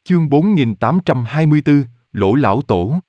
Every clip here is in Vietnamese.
Chương 4824, Lỗ Lão Tổ.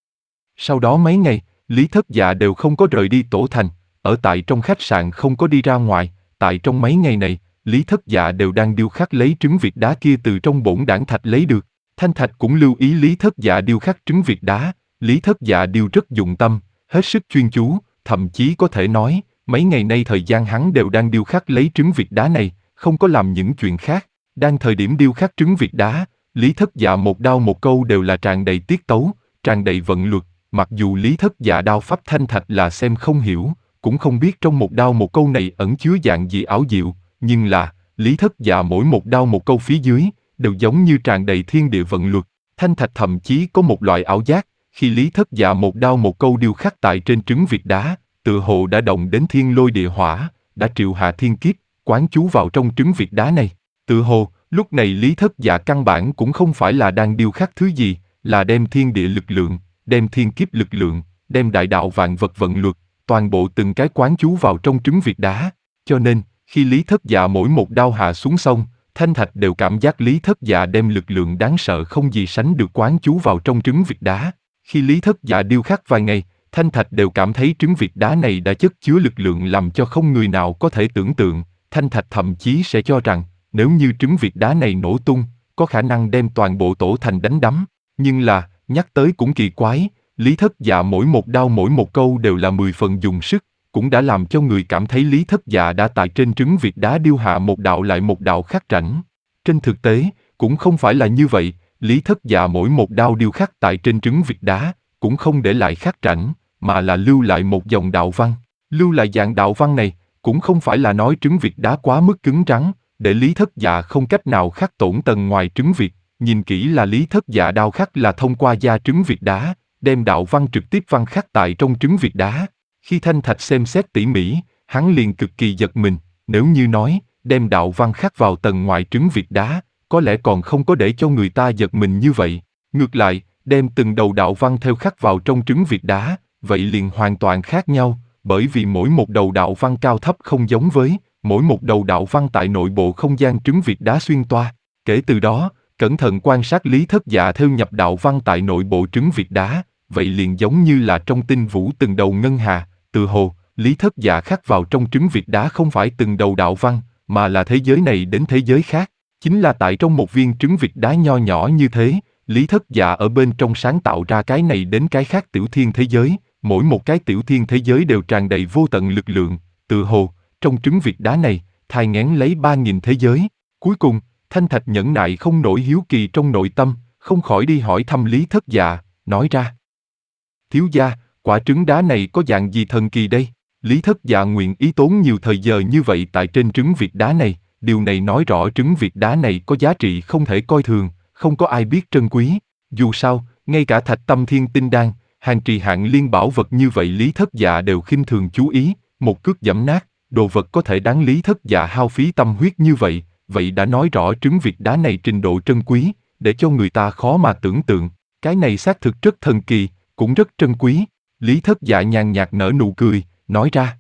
Sau đó mấy ngày, Lý Thất Dạ đều không có rời đi Tổ Thành, ở tại trong khách sạn không có đi ra ngoài. Tại trong mấy ngày này, Lý Thất Dạ đều đang điêu khắc lấy trứng vịt đá kia từ trong bổn đản thạch lấy được. Thanh Thạch cũng lưu ý Lý Thất Dạ điêu khắc trứng vịt đá. Lý Thất Dạ điêu rất dụng tâm, hết sức chuyên chú, thậm chí có thể nói, mấy ngày nay thời gian hắn đều đang điêu khắc lấy trứng vịt đá này, không có làm những chuyện khác. Đang thời điểm điêu khắc trứng vịt đá, Lý Thất Dạ một đao một câu đều là tràn đầy tiết tấu, tràn đầy vận luật. Mặc dù Lý Thất Dạ đao pháp thanh thạch là xem không hiểu, cũng không biết trong một đao một câu này ẩn chứa dạng gì ảo diệu, nhưng là, Lý Thất Dạ mỗi một đao một câu phía dưới, đều giống như tràn đầy thiên địa vận luật. Thanh thạch thậm chí có một loại ảo giác, khi Lý Thất Dạ một đao một câu điêu khắc tại trên trứng vịt đá, tựa hồ đã động đến thiên lôi địa hỏa, đã triệu hạ thiên kiếp, quán chú vào trong trứng vịt đá này. Tựa hồ, lúc này Lý Thất Dạ căn bản cũng không phải là đang điêu khắc thứ gì, là đem thiên địa lực lượng, đem thiên kiếp lực lượng, đem đại đạo vạn vật vận luật, toàn bộ từng cái quán chú vào trong trứng vịt đá. Cho nên, khi Lý Thất Dạ mỗi một đao hạ xuống xong, Thanh Thạch đều cảm giác Lý Thất Dạ đem lực lượng đáng sợ không gì sánh được quán chú vào trong trứng vịt đá. Khi Lý Thất Dạ điêu khắc vài ngày, Thanh Thạch đều cảm thấy trứng vịt đá này đã chất chứa lực lượng làm cho không người nào có thể tưởng tượng. Thanh Thạch thậm chí sẽ cho rằng, nếu như trứng vịt đá này nổ tung, có khả năng đem toàn bộ Tổ Thành đánh đắm. Nhưng là, nhắc tới cũng kỳ quái, Lý Thất Dạ mỗi một đao mỗi một câu đều là 10 phần dùng sức, cũng đã làm cho người cảm thấy Lý Thất Dạ đã tại trên trứng vịt đá điêu hạ một đạo lại một đạo khắc rãnh. Trên thực tế, cũng không phải là như vậy, Lý Thất Dạ mỗi một đao điêu khắc tại trên trứng vịt đá, cũng không để lại khắc rãnh, mà là lưu lại một dòng đạo văn. Lưu lại dạng đạo văn này, cũng không phải là nói trứng vịt đá quá mức cứng rắn, để Lý Thất Dạ không cách nào khắc tổn tầng ngoài trứng vịt. Nhìn kỹ là Lý Thất Dạ đao khắc là thông qua da trứng vịt đá, đem đạo văn trực tiếp văn khắc tại trong trứng vịt đá. Khi Thanh Thạch xem xét tỉ mỉ, hắn liền cực kỳ giật mình, nếu như nói, đem đạo văn khắc vào tầng ngoài trứng vịt đá, có lẽ còn không có để cho người ta giật mình như vậy. Ngược lại, đem từng đầu đạo văn theo khắc vào trong trứng vịt đá, vậy liền hoàn toàn khác nhau, bởi vì mỗi một đầu đạo văn cao thấp không giống với, mỗi một đầu đạo văn tại nội bộ không gian trứng vịt đá xuyên toa. Kể từ đó, cẩn thận quan sát Lý Thất Dạ theo nhập đạo văn tại nội bộ trứng vịt đá, vậy liền giống như là trong tinh vũ từng đầu ngân hà, tự hồ, Lý Thất Dạ khắc vào trong trứng vịt đá không phải từng đầu đạo văn, mà là thế giới này đến thế giới khác. Chính là tại trong một viên trứng vịt đá nho nhỏ như thế, Lý Thất Dạ ở bên trong sáng tạo ra cái này đến cái khác tiểu thiên thế giới, mỗi một cái tiểu thiên thế giới đều tràn đầy vô tận lực lượng, tự hồ, trong trứng vịt đá này, thai nghén lấy 3.000 thế giới. Cuối cùng, Thanh Thạch nhẫn nại không nổi hiếu kỳ trong nội tâm, không khỏi đi hỏi thăm Lý Thất Dạ, nói ra. Thiếu gia, quả trứng đá này có dạng gì thần kỳ đây? Lý Thất Dạ nguyện ý tốn nhiều thời giờ như vậy tại trên trứng vịt đá này, điều này nói rõ trứng vịt đá này có giá trị không thể coi thường, không có ai biết trân quý. Dù sao, ngay cả Thạch Tâm Thiên Tinh Đan, hàng trì hạng liên bảo vật như vậy Lý Thất Dạ đều khinh thường chú ý, một cước giẫm nát, đồ vật có thể đáng Lý Thất Dạ hao phí tâm huyết như vậy, vậy đã nói rõ trứng vịt đá này trình độ trân quý, để cho người ta khó mà tưởng tượng. Cái này xác thực rất thần kỳ, cũng rất trân quý. Lý Thất Dạ nhàn nhạt nở nụ cười, nói ra.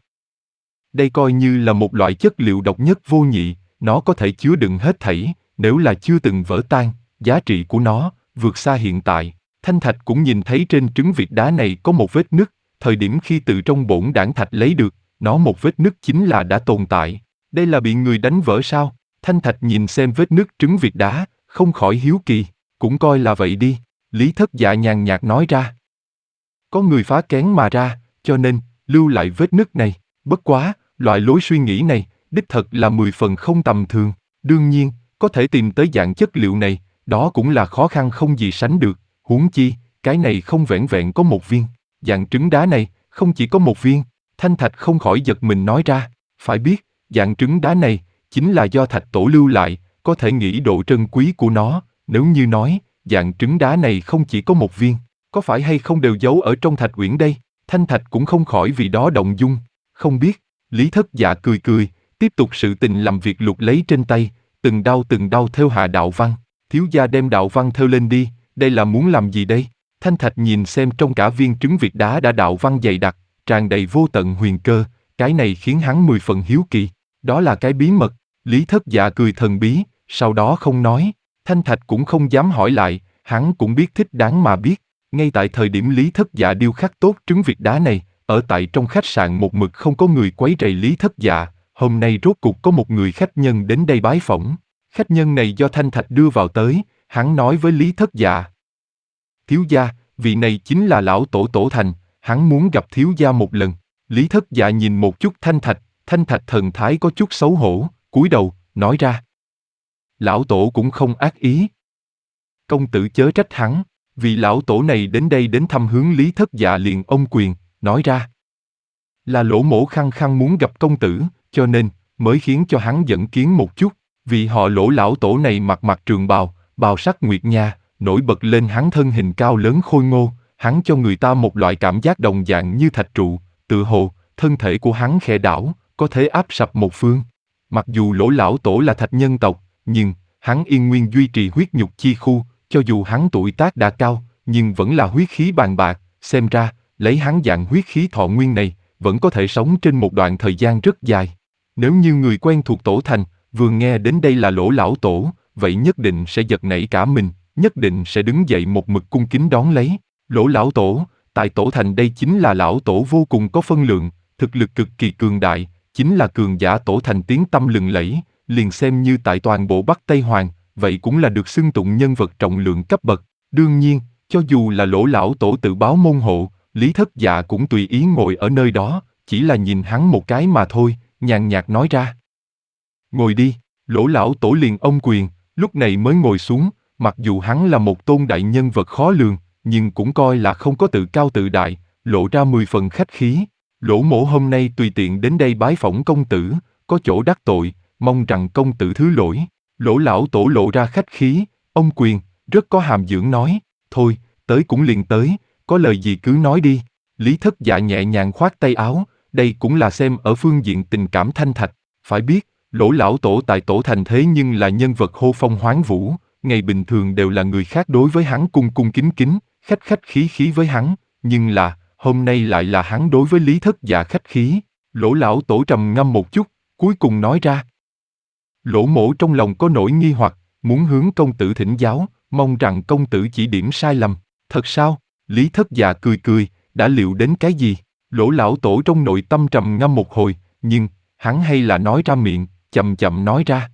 Đây coi như là một loại chất liệu độc nhất vô nhị, nó có thể chứa đựng hết thảy, nếu là chưa từng vỡ tan, giá trị của nó vượt xa hiện tại. Thanh Thạch cũng nhìn thấy trên trứng vịt đá này có một vết nứt, thời điểm khi từ trong bổn đản thạch lấy được, nó một vết nứt chính là đã tồn tại. Đây là bị người đánh vỡ sao? Thanh Thạch nhìn xem vết nứt trứng vịt đá, không khỏi hiếu kỳ, cũng coi là vậy đi. Lý Thất Dạ nhàn nhạt nói ra. Có người phá kén mà ra, cho nên, lưu lại vết nứt này. Bất quá, loại lối suy nghĩ này, đích thật là 10 phần không tầm thường. Đương nhiên, có thể tìm tới dạng chất liệu này, đó cũng là khó khăn không gì sánh được. Huống chi, cái này không vẻn vẹn có một viên. Dạng trứng đá này, không chỉ có một viên. Thanh Thạch không khỏi giật mình nói ra. Phải biết, dạng trứng đá này, chính là do Thạch Tổ lưu lại, có thể nghĩ độ trân quý của nó. Nếu như nói, dạng trứng đá này không chỉ có một viên, có phải hay không đều giấu ở trong Thạch Uyển đây? Thanh Thạch cũng không khỏi vì đó động dung. Không biết, Lý Thất Dạ cười cười, tiếp tục sự tình làm việc lục lấy trên tay, từng đau theo hạ đạo văn. Thiếu gia đem đạo văn theo lên đi, đây là muốn làm gì đây? Thanh Thạch nhìn xem trong cả viên trứng vịt đá đã đạo văn dày đặc, tràn đầy vô tận huyền cơ, cái này khiến hắn 10 phần hiếu kỳ. Đó là cái bí mật. Lý Thất Dạ cười thần bí, sau đó không nói. Thanh Thạch cũng không dám hỏi lại, hắn cũng biết thích đáng mà biết. Ngay tại thời điểm Lý Thất Dạ điêu khắc tốt trứng vịt đá này, ở tại trong khách sạn một mực không có người quấy rầy Lý Thất Dạ, hôm nay rốt cuộc có một người khách nhân đến đây bái phỏng. Khách nhân này do Thanh Thạch đưa vào tới, hắn nói với Lý Thất Dạ. Thiếu gia, vị này chính là lão tổ Tổ Thành, hắn muốn gặp thiếu gia một lần. Lý Thất Dạ nhìn một chút Thanh Thạch thần thái có chút xấu hổ, cúi đầu, nói ra. Lão tổ cũng không ác ý. Công tử chớ trách hắn, vì lão tổ này đến đây đến thăm hướng Lý Thất Dạ liền ôm quyền, nói ra. Là Lỗ mỗ khăng khăng muốn gặp công tử, cho nên, mới khiến cho hắn dẫn kiến một chút, vì họ Lỗ lão tổ này mặc trường bào, bào sắc nguyệt nha, nổi bật lên hắn thân hình cao lớn khôi ngô, hắn cho người ta một loại cảm giác đồng dạng như thạch trụ, tự hồ, thân thể của hắn khẽ đảo, có thể áp sập một phương. Mặc dù Lỗ lão tổ là thạch nhân tộc, nhưng, hắn yên nguyên duy trì huyết nhục chi khu, cho dù hắn tuổi tác đã cao, nhưng vẫn là huyết khí bàn bạc, xem ra, lấy hắn dạng huyết khí thọ nguyên này, vẫn có thể sống trên một đoạn thời gian rất dài. Nếu như người quen thuộc Tổ Thành, vừa nghe đến đây là Lỗ lão tổ, vậy nhất định sẽ giật nảy cả mình, nhất định sẽ đứng dậy một mực cung kính đón lấy. Lỗ lão tổ, tại Tổ Thành đây chính là lão tổ vô cùng có phân lượng, thực lực cực kỳ cường đại, chính là cường giả Tổ Thành tiếng tăm lừng lẫy, liền xem như tại toàn bộ Bắc Tây Hoàng, vậy cũng là được xưng tụng nhân vật trọng lượng cấp bậc. Đương nhiên, cho dù là Lỗ lão tổ tự báo môn hộ, Lý Thất Dạ cũng tùy ý ngồi ở nơi đó, chỉ là nhìn hắn một cái mà thôi, nhàn nhạt nói ra. Ngồi đi, Lỗ lão tổ liền ôm quyền, lúc này mới ngồi xuống, mặc dù hắn là một tôn đại nhân vật khó lường, nhưng cũng coi là không có tự cao tự đại, lộ ra 10 phần khách khí. Lỗ mỗ hôm nay tùy tiện đến đây bái phỏng công tử, có chỗ đắc tội, mong rằng công tử thứ lỗi. Lỗ lão tổ lộ ra khách khí, ôm quyền, rất có hàm dưỡng nói, thôi, tới cũng liền tới, có lời gì cứ nói đi. Lý Thất Dạ nhẹ nhàng khoát tay áo, đây cũng là xem ở phương diện tình cảm Thanh Thạch. Phải biết, Lỗ lão tổ tại Tổ Thành thế nhưng là nhân vật hô phong hoán vũ, ngày bình thường đều là người khác đối với hắn cung cung kính kính, khách khí khí với hắn, nhưng là, hôm nay lại là hắn đối với Lý Thất Dạ khách khí. Lỗ lão tổ trầm ngâm một chút, cuối cùng nói ra. Lỗ mỗ trong lòng có nỗi nghi hoặc, muốn hướng công tử thỉnh giáo, mong rằng công tử chỉ điểm sai lầm. Thật sao? Lý Thất Dạ cười, đã liệu đến cái gì? Lỗ lão tổ trong nội tâm trầm ngâm một hồi, nhưng, hắn hay là nói ra miệng, chậm nói ra.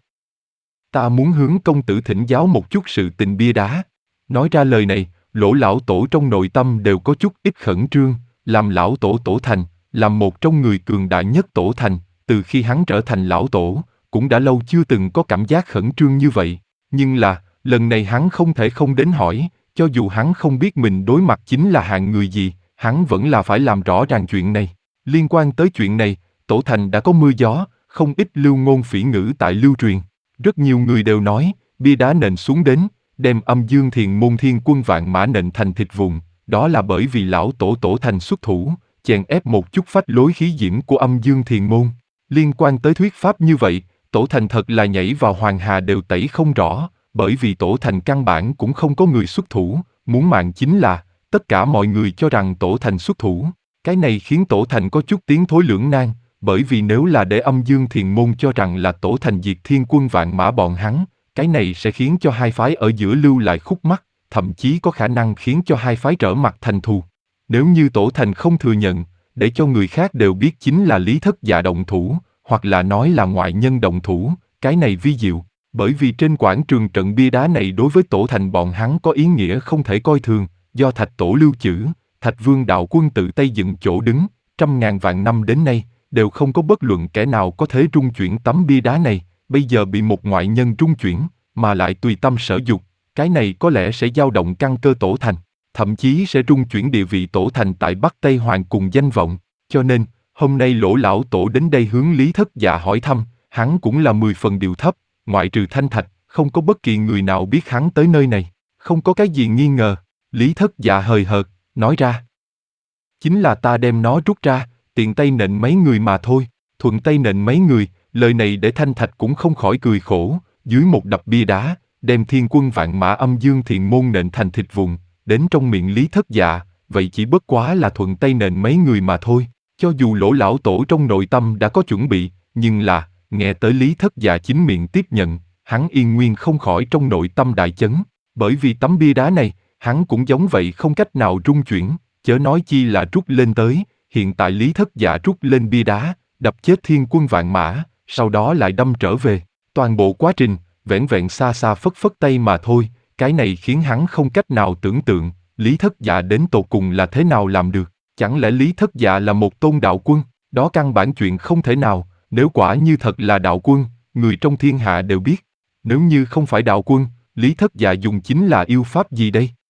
Ta muốn hướng công tử thỉnh giáo một chút sự tình bia đá. Nói ra lời này, Lỗ lão tổ trong nội tâm đều có chút ít khẩn trương, làm lão tổ Tổ Thành, làm một trong người cường đại nhất Tổ Thành, từ khi hắn trở thành lão tổ, cũng đã lâu chưa từng có cảm giác khẩn trương như vậy. Nhưng là, lần này hắn không thể không đến hỏi, cho dù hắn không biết mình đối mặt chính là hạng người gì, hắn vẫn là phải làm rõ ràng chuyện này. Liên quan tới chuyện này, Tổ Thành đã có mưa gió, không ít lưu ngôn phỉ ngữ tại lưu truyền. Rất nhiều người đều nói, bia đá nện xuống đến, đem Âm Dương Thiền Môn Thiên Quân vạn mã nện thành thịt vụn, đó là bởi vì lão tổ Tổ Thành xuất thủ, chèn ép một chút phách lối khí diễm của Âm Dương Thiền Môn. Liên quan tới thuyết pháp như vậy, Tổ Thành thật là nhảy vào hoàng hà đều tẩy không rõ, bởi vì Tổ Thành căn bản cũng không có người xuất thủ, muốn mạng chính là, tất cả mọi người cho rằng Tổ Thành xuất thủ. Cái này khiến Tổ Thành có chút tiến thối lưỡng nan, bởi vì nếu là để Âm Dương Thiền Môn cho rằng là Tổ Thành diệt Thiên Quân vạn mã bọn hắn, cái này sẽ khiến cho hai phái ở giữa lưu lại khúc mắc, thậm chí có khả năng khiến cho hai phái trở mặt thành thù. Nếu như Tổ Thành không thừa nhận, để cho người khác đều biết chính là Lý Thất Dạ động thủ, hoặc là nói là ngoại nhân động thủ, cái này vi diệu, bởi vì trên quảng trường trận bia đá này đối với Tổ Thành bọn hắn có ý nghĩa không thể coi thường, do Thạch Tổ lưu trữ, Thạch Vương đạo quân tự tay dựng chỗ đứng, trăm ngàn vạn năm đến nay, đều không có bất luận kẻ nào có thể rung chuyển tấm bia đá này, bây giờ bị một ngoại nhân rung chuyển, mà lại tùy tâm sở dục, cái này có lẽ sẽ dao động căn cơ Tổ Thành, thậm chí sẽ rung chuyển địa vị Tổ Thành tại Bắc Tây Hoàng cùng danh vọng, cho nên, hôm nay Lỗ lão tổ đến đây hướng Lý Thất Dạ hỏi thăm, hắn cũng là 10 phần điều thấp, ngoại trừ Thanh Thạch, không có bất kỳ người nào biết hắn tới nơi này, không có cái gì nghi ngờ. Lý Thất Dạ hời hợt, nói ra. Chính là ta đem nó rút ra, tiện tay nện mấy người mà thôi, thuận tay nện mấy người, lời này để Thanh Thạch cũng không khỏi cười khổ, dưới một đập bia đá, đem Thiên Quân vạn mã Âm Dương Thiền Môn nện thành thịt vụn, đến trong miệng Lý Thất Dạ, vậy chỉ bất quá là thuận tay nện mấy người mà thôi. Cho dù Lỗ lão tổ trong nội tâm đã có chuẩn bị, nhưng là, nghe tới Lý Thất Dạ chính miệng tiếp nhận, hắn yên nguyên không khỏi trong nội tâm đại chấn. Bởi vì tấm bia đá này, hắn cũng giống vậy không cách nào rung chuyển, chớ nói chi là rút lên tới. Hiện tại Lý Thất Dạ rút lên bia đá, đập chết thiên quân vạn mã, sau đó lại đâm trở về. Toàn bộ quá trình, vẻn vẹn xa xa phất phất tay mà thôi, cái này khiến hắn không cách nào tưởng tượng, Lý Thất Dạ đến tột cùng là thế nào làm được. Chẳng lẽ Lý Thất Dạ là một tôn đạo quân? Đó căn bản chuyện không thể nào, nếu quả như thật là đạo quân, người trong thiên hạ đều biết. Nếu như không phải đạo quân, Lý Thất Dạ dùng chính là yêu pháp gì đây?